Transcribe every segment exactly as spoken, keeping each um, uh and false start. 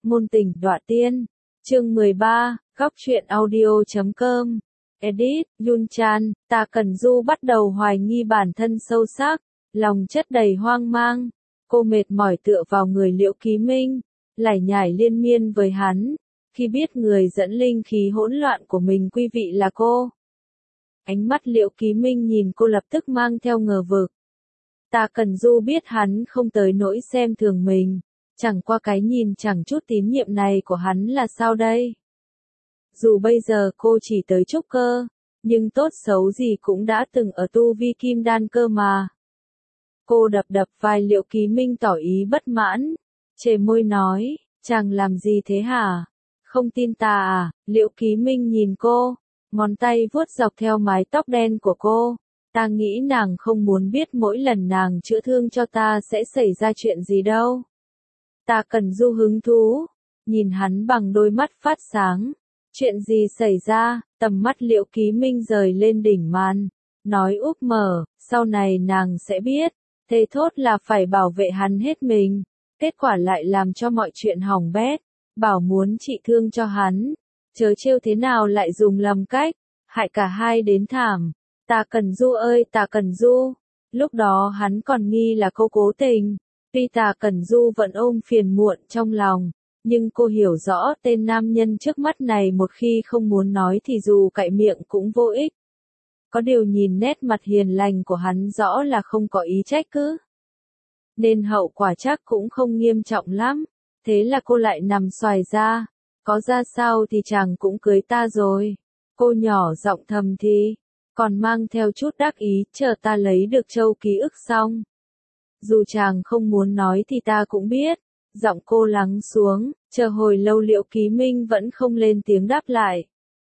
Ngôn tình đọa tiên. Chương mười ba, góc truyện audio chấm com. Edit, Yun Chan, Ta Cần Du bắt đầu hoài nghi bản thân sâu sắc, lòng chất đầy hoang mang. Cô mệt mỏi tựa vào người Liễu Ký Minh, lải nhải liên miên với hắn, khi biết người dẫn linh khí hỗn loạn của mình quý vị là cô. Ánh mắt Liễu Ký Minh nhìn cô lập tức mang theo ngờ vực. Ta Cần Du biết hắn không tới nỗi xem thường mình, chẳng qua cái nhìn chẳng chút tín nhiệm này của hắn là sao đây? Dù bây giờ cô chỉ tới trúc cơ, nhưng tốt xấu gì cũng đã từng ở tu vi kim đan cơ mà. Cô đập đập vai Liễu Ký Minh tỏ ý bất mãn, chề môi nói, chàng làm gì thế hả? Không tin ta à? Liễu Ký Minh nhìn cô, ngón tay vuốt dọc theo mái tóc đen của cô. Ta nghĩ nàng không muốn biết mỗi lần nàng chữa thương cho ta sẽ xảy ra chuyện gì đâu. Ta Cần Du hứng thú, nhìn hắn bằng đôi mắt phát sáng. Chuyện gì xảy ra? Tầm mắt Liễu Ký Minh rời lên đỉnh màn, nói úp mở, sau này nàng sẽ biết. Thế thốt là phải bảo vệ hắn hết mình, kết quả lại làm cho mọi chuyện hỏng bét, bảo muốn trị thương cho hắn, chớ trêu thế nào lại dùng lầm cách, hại cả hai đến thảm. Ta Cần Du ơi Ta Cần Du, lúc đó hắn còn nghi là cô cố tình, tuy Ta Cần Du vẫn ôm phiền muộn trong lòng, nhưng cô hiểu rõ tên nam nhân trước mắt này một khi không muốn nói thì dù cạy miệng cũng vô ích. Có điều nhìn nét mặt hiền lành của hắn rõ là không có ý trách cứ. Nên hậu quả chắc cũng không nghiêm trọng lắm, thế là cô lại nằm xoài ra, có ra sao thì chàng cũng cưới ta rồi. Cô nhỏ giọng thầm thì, còn mang theo chút đắc ý, chờ ta lấy được châu ký ức xong. Dù chàng không muốn nói thì ta cũng biết, giọng cô lắng xuống, chờ hồi lâu Liễu Ký Minh vẫn không lên tiếng đáp lại.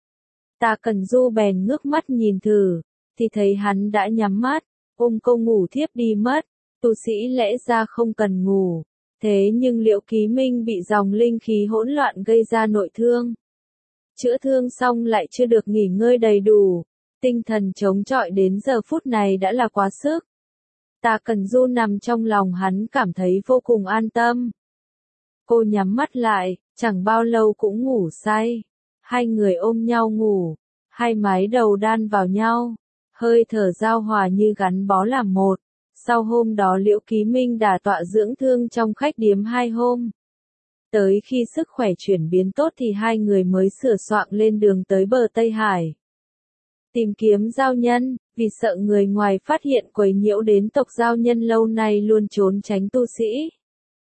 Ta Cần Du bèn ngước mắt nhìn thử, thì thấy hắn đã nhắm mắt, ôm cô ngủ thiếp đi mất. Tu sĩ lẽ ra không cần ngủ, thế nhưng Liễu Ký Minh bị dòng linh khí hỗn loạn gây ra nội thương. Chữa thương xong lại chưa được nghỉ ngơi đầy đủ, tinh thần chống chọi đến giờ phút này đã là quá sức. Ta Cần Du nằm trong lòng hắn cảm thấy vô cùng an tâm. Cô nhắm mắt lại, chẳng bao lâu cũng ngủ say. Hai người ôm nhau ngủ, hai mái đầu đan vào nhau, hơi thở giao hòa như gắn bó làm một. Sau hôm đó Liễu Ký Minh đả tọa dưỡng thương trong khách điếm hai hôm. Tới khi sức khỏe chuyển biến tốt thì hai người mới sửa soạn lên đường tới bờ Tây Hải. Tìm kiếm giao nhân, vì sợ người ngoài phát hiện quấy nhiễu đến tộc giao nhân lâu nay luôn trốn tránh tu sĩ.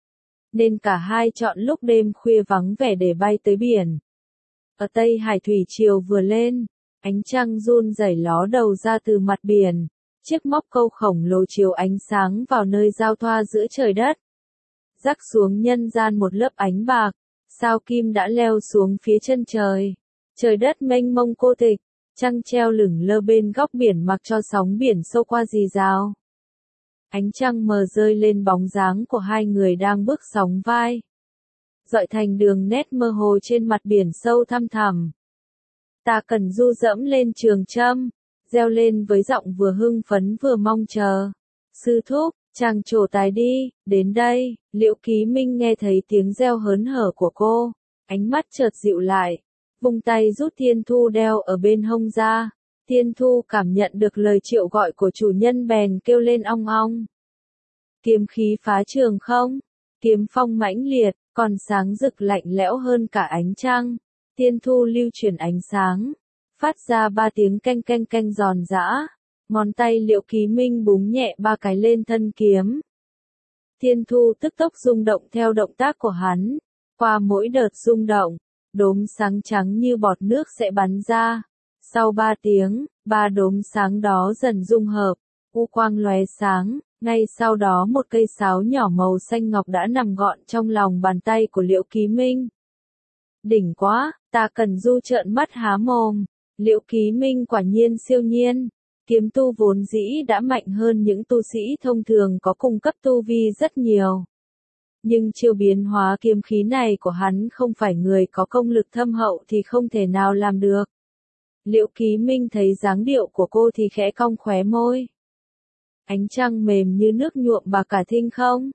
Nên cả hai chọn lúc đêm khuya vắng vẻ để bay tới biển. Ở Tây Hải thủy triều vừa lên, ánh trăng run rẩy ló đầu ra từ mặt biển. Chiếc móc câu khổng lồ chiếu ánh sáng vào nơi giao thoa giữa trời đất. Rắc xuống nhân gian một lớp ánh bạc, sao kim đã leo xuống phía chân trời. Trời đất mênh mông cô tịch, trăng treo lửng lơ bên góc biển mặc cho sóng biển sâu qua rì rào. Ánh trăng mờ rơi lên bóng dáng của hai người đang bước sóng vai, dọi thành đường nét mơ hồ trên mặt biển sâu thăm thẳm. Ta Cần Du dẫm lên trường châm, reo lên với giọng vừa hưng phấn vừa mong chờ. Sư thúc, chàng trổ tài đi, đến đây. Liễu Ký Minh nghe thấy tiếng reo hớn hở của cô, ánh mắt chợt dịu lại, vung tay rút thiên thu đeo ở bên hông ra. Thiên thu cảm nhận được lời triệu gọi của chủ nhân bèn kêu lên ong ong. Kiếm khí phá trường không, kiếm phong mãnh liệt, còn sáng rực lạnh lẽo hơn cả ánh trăng. Thiên thu lưu chuyển ánh sáng, phát ra ba tiếng canh canh canh giòn giã, ngón tay Liễu Ký Minh búng nhẹ ba cái lên thân kiếm. Thiên thu tức tốc rung động theo động tác của hắn, qua mỗi đợt rung động, đốm sáng trắng như bọt nước sẽ bắn ra. Sau ba tiếng, ba đốm sáng đó dần dung hợp, u quang lóe sáng, ngay sau đó một cây sáo nhỏ màu xanh ngọc đã nằm gọn trong lòng bàn tay của Liễu Ký Minh. Đỉnh quá, Ta Cần Du trợn mắt há mồm. Liễu Ký Minh quả nhiên siêu nhiên, kiếm tu vốn dĩ đã mạnh hơn những tu sĩ thông thường có cùng cấp tu vi rất nhiều. Nhưng chiêu biến hóa kiếm khí này của hắn không phải người có công lực thâm hậu thì không thể nào làm được. Liễu Ký Minh thấy dáng điệu của cô thì khẽ cong khóe môi. Ánh trăng mềm như nước nhuộm bạc cả thinh không,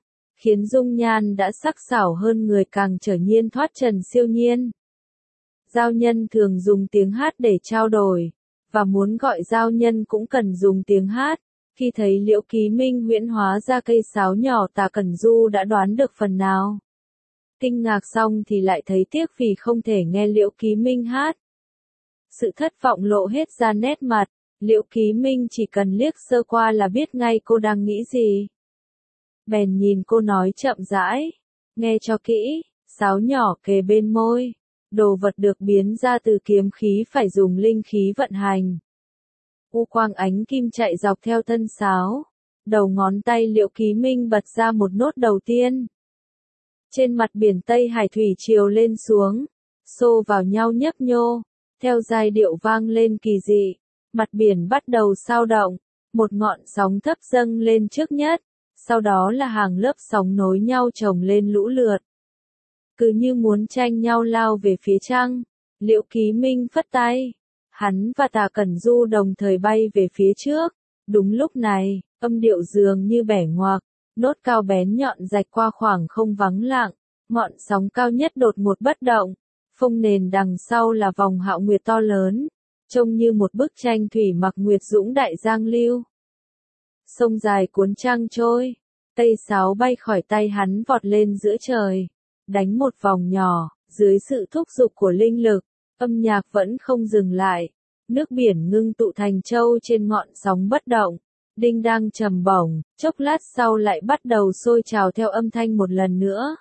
khiến dung nhan đã sắc sảo hơn người càng trở nhiên thoát trần siêu nhiên. Giao nhân thường dùng tiếng hát để trao đổi, và muốn gọi giao nhân cũng cần dùng tiếng hát. Khi thấy Liễu Ký Minh huyễn hóa ra cây sáo nhỏ, Tả Cẩn Du đã đoán được phần nào. Kinh ngạc xong thì lại thấy tiếc vì không thể nghe Liễu Ký Minh hát. Sự thất vọng lộ hết ra nét mặt, Liễu Ký Minh chỉ cần liếc sơ qua là biết ngay cô đang nghĩ gì. Bèn nhìn cô nói chậm rãi, nghe cho kỹ, sáo nhỏ kề bên môi, đồ vật được biến ra từ kiếm khí phải dùng linh khí vận hành. U quang ánh kim chạy dọc theo thân sáo, đầu ngón tay Liễu Ký Minh bật ra một nốt đầu tiên. Trên mặt biển Tây Hải thủy triều lên xuống, xô vào nhau nhấp nhô, theo giai điệu vang lên kỳ dị, mặt biển bắt đầu xao động, một ngọn sóng thấp dâng lên trước nhất, sau đó là hàng lớp sóng nối nhau chồng lên lũ lượt. Cứ như muốn tranh nhau lao về phía trăng, Liễu Ký Minh phất tay, hắn và Tả Cẩn Du đồng thời bay về phía trước. Đúng lúc này, âm điệu dường như bẻ ngoạc, nốt cao bén nhọn rạch qua khoảng không vắng lặng, ngọn sóng cao nhất đột ngột bất động, phông nền đằng sau là vòng hạo nguyệt to lớn, trông như một bức tranh thủy mặc nguyệt dũng đại giang lưu. Sông dài cuốn trăng trôi, cây sáo bay khỏi tay hắn vọt lên giữa trời, đánh một vòng nhỏ, dưới sự thúc giục của linh lực, âm nhạc vẫn không dừng lại, nước biển ngưng tụ thành châu trên ngọn sóng bất động, đinh đang trầm bổng, chốc lát sau lại bắt đầu sôi trào theo âm thanh một lần nữa.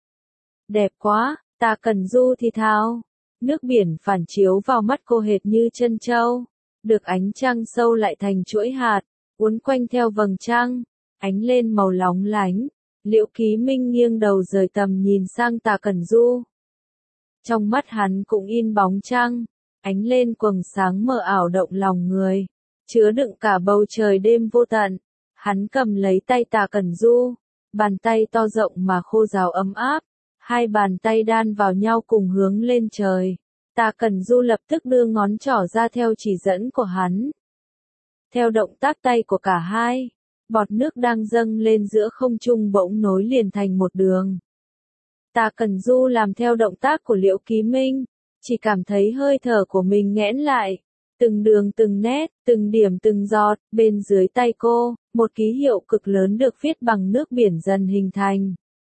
Đẹp quá, Tả Cẩn Du thì thào, nước biển phản chiếu vào mắt cô hệt như chân châu, được ánh trăng sâu lại thành chuỗi hạt, uốn quanh theo vầng trăng, ánh lên màu lóng lánh. Liễu Ký Minh nghiêng đầu rời tầm nhìn sang Tả Cẩn Du. Trong mắt hắn cũng in bóng trăng, ánh lên quầng sáng mờ ảo động lòng người, chứa đựng cả bầu trời đêm vô tận. Hắn cầm lấy tay Tả Cẩn Du, bàn tay to rộng mà khô ráo ấm áp, hai bàn tay đan vào nhau cùng hướng lên trời. Tả Cẩn Du lập tức đưa ngón trỏ ra theo chỉ dẫn của hắn. Theo động tác tay của cả hai, bọt nước đang dâng lên giữa không trung bỗng nối liền thành một đường. Tả Cẩn Du làm theo động tác của Liễu Ký Minh, chỉ cảm thấy hơi thở của mình nghẽn lại. Từng đường từng nét, từng điểm từng giọt, bên dưới tay cô, một ký hiệu cực lớn được viết bằng nước biển dần hình thành.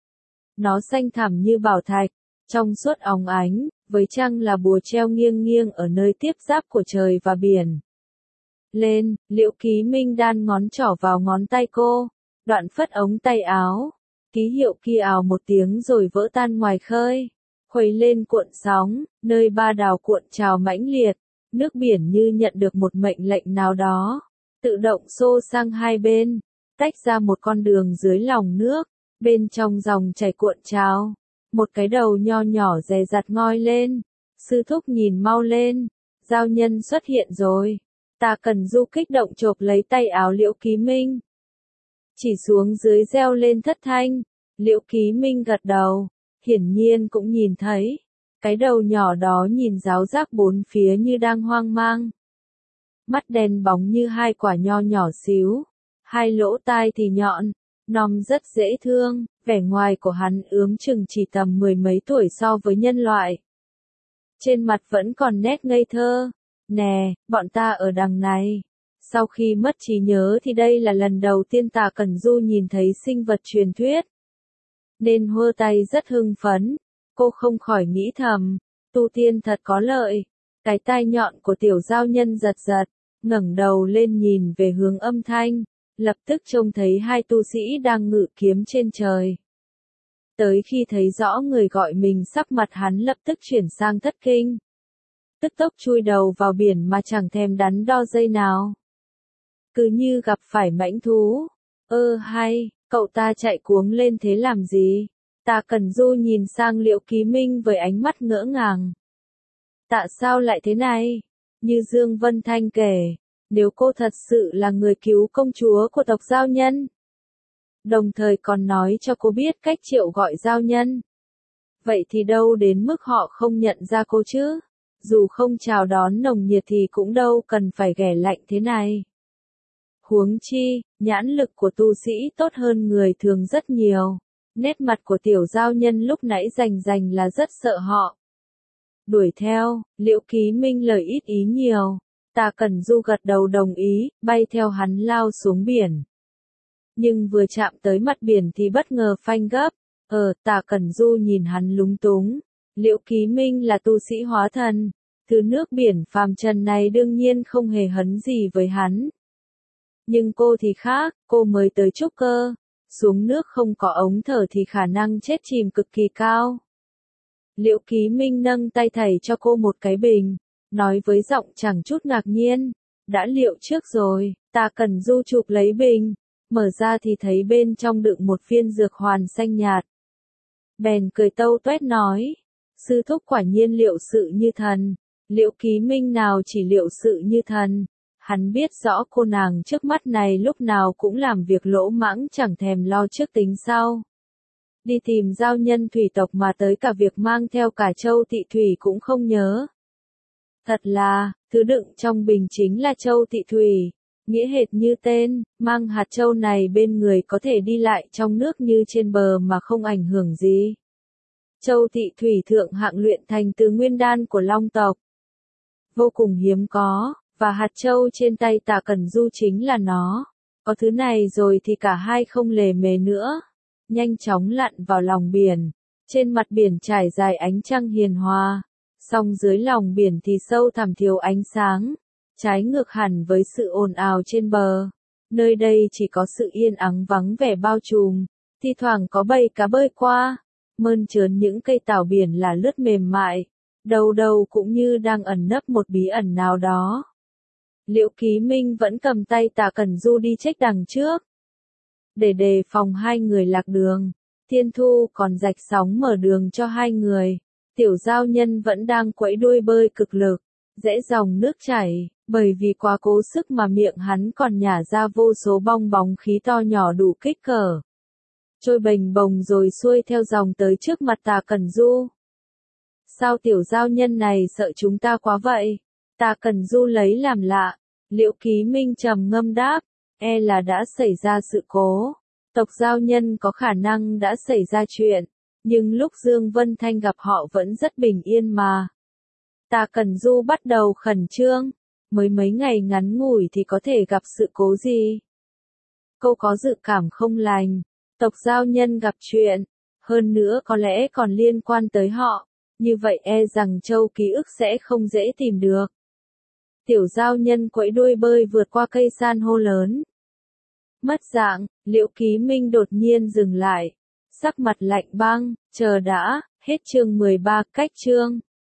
Nó xanh thẳm như bảo thạch, trong suốt óng ánh, với trăng là bùa treo nghiêng nghiêng ở nơi tiếp giáp của trời và biển. Lên, Liễu Ký Minh đan ngón trỏ vào ngón tay cô, đoạn phất ống tay áo, ký hiệu kia ào một tiếng rồi vỡ tan ngoài khơi, khuấy lên cuộn sóng, nơi ba đào cuộn trào mãnh liệt, nước biển như nhận được một mệnh lệnh nào đó, tự động xô sang hai bên, tách ra một con đường dưới lòng nước, bên trong dòng chảy cuộn trào, một cái đầu nho nhỏ dè dặt ngoi lên, sư thúc nhìn mau lên, giao nhân xuất hiện rồi. Tả Cẩn Du kích động chộp lấy tay áo Liễu Ký Minh. Chỉ xuống dưới reo lên thất thanh, Liễu Ký Minh gật đầu, hiển nhiên cũng nhìn thấy. Cái đầu nhỏ đó nhìn ráo rác bốn phía như đang hoang mang. Mắt đen bóng như hai quả nho nhỏ xíu, hai lỗ tai thì nhọn, nòng rất dễ thương, vẻ ngoài của hắn ước chừng chỉ tầm mười mấy tuổi so với nhân loại. Trên mặt vẫn còn nét ngây thơ. Nè, bọn ta ở đằng này. Sau khi mất trí nhớ thì đây là lần đầu tiên Tả Cẩn Du nhìn thấy sinh vật truyền thuyết. Nên hơ tay rất hưng phấn. Cô không khỏi nghĩ thầm, tu tiên thật có lợi. Cái tai nhọn của tiểu giao nhân giật giật, ngẩng đầu lên nhìn về hướng âm thanh, lập tức trông thấy hai tu sĩ đang ngự kiếm trên trời. Tới khi thấy rõ người gọi mình, sắc mặt hắn lập tức chuyển sang thất kinh. Tức tốc chui đầu vào biển mà chẳng thèm đắn đo giây nào. Cứ như gặp phải mãnh thú. Ơ hay, cậu ta chạy cuống lên thế làm gì? Tả Cẩn Du nhìn sang Liễu Ký Minh với ánh mắt ngỡ ngàng. Tại sao lại thế này? Như Dương Vân Thanh kể, nếu cô thật sự là người cứu công chúa của tộc giao nhân. Đồng thời còn nói cho cô biết cách triệu gọi giao nhân. Vậy thì đâu đến mức họ không nhận ra cô chứ? Dù không chào đón nồng nhiệt thì cũng đâu cần phải ghẻ lạnh thế này. Huống chi, nhãn lực của tu sĩ tốt hơn người thường rất nhiều. Nét mặt của tiểu giao nhân lúc nãy rành rành là rất sợ họ. Đuổi theo, Liễu Ký Minh lời ít ý nhiều. Tả Cẩn Du gật đầu đồng ý, bay theo hắn lao xuống biển. Nhưng vừa chạm tới mặt biển thì bất ngờ phanh gấp. Ờ, Tả Cẩn Du nhìn hắn lúng túng. Liễu Ký Minh là tu sĩ hóa thần. Thứ nước biển phàm trần này đương nhiên không hề hấn gì với hắn. Nhưng cô thì khác, cô mới tới trúc cơ. Xuống nước không có ống thở thì khả năng chết chìm cực kỳ cao. Liễu Ký Minh nâng tay thầy cho cô một cái bình, nói với giọng chẳng chút ngạc nhiên, đã liệu trước rồi. Tả Cẩn Du chụp lấy bình, mở ra thì thấy bên trong đựng một viên dược hoàn xanh nhạt. Bèn cười tâu tuét nói, sư thúc quả nhiên liệu sự như thần. Liễu Ký Minh nào chỉ liệu sự như thần, hắn biết rõ cô nàng trước mắt này lúc nào cũng làm việc lỗ mãng chẳng thèm lo trước tính sau. Đi tìm giao nhân thủy tộc mà tới cả việc mang theo cả châu tị thủy cũng không nhớ. Thật là, thứ đựng trong bình chính là châu tị thủy, nghĩa hệt như tên, mang hạt châu này bên người có thể đi lại trong nước như trên bờ mà không ảnh hưởng gì. Châu tị thủy thượng hạng luyện thành từ nguyên đan của Long tộc. Vô cùng hiếm có, và hạt châu trên tay Tả Cẩn Du chính là nó. Có thứ này rồi thì cả hai không lề mề nữa. Nhanh chóng lặn vào lòng biển. Trên mặt biển trải dài ánh trăng hiền hòa. Song dưới lòng biển thì sâu thẳm thiếu ánh sáng. Trái ngược hẳn với sự ồn ào trên bờ. Nơi đây chỉ có sự yên ắng vắng vẻ bao trùm. Thi thoảng có bầy cá bơi qua. Mơn trớn những cây tảo biển là lướt mềm mại. Đầu đầu cũng như đang ẩn nấp một bí ẩn nào đó. Liễu Ký Minh vẫn cầm tay Tả Cẩn Du đi chếch đằng trước. Để đề phòng hai người lạc đường, Thiên Thu còn rạch sóng mở đường cho hai người. Tiểu giao nhân vẫn đang quẫy đuôi bơi cực lực, dễ dòng nước chảy, bởi vì quá cố sức mà miệng hắn còn nhả ra vô số bong bóng khí to nhỏ đủ kích cỡ. Trôi bềnh bồng rồi xuôi theo dòng tới trước mặt Tả Cẩn Du. Sao tiểu giao nhân này sợ chúng ta quá vậy? Tả Cẩn Du lấy làm lạ. Liễu Ký Minh trầm ngâm đáp, e là đã xảy ra sự cố. Tộc giao nhân có khả năng đã xảy ra chuyện, nhưng lúc Dương Vân Thanh gặp họ vẫn rất bình yên mà. Tả Cẩn Du bắt đầu khẩn trương, mới mấy ngày ngắn ngủi thì có thể gặp sự cố gì? Cô có dự cảm không lành, tộc giao nhân gặp chuyện, hơn nữa có lẽ còn liên quan tới họ, như vậy e rằng châu ký ức sẽ không dễ tìm được. Tiểu giao nhân quẫy đuôi bơi vượt qua cây san hô lớn. Mất dạng, Liễu Ký Minh đột nhiên dừng lại. Sắc mặt lạnh băng, chờ đã, hết chương mười ba, cách chương.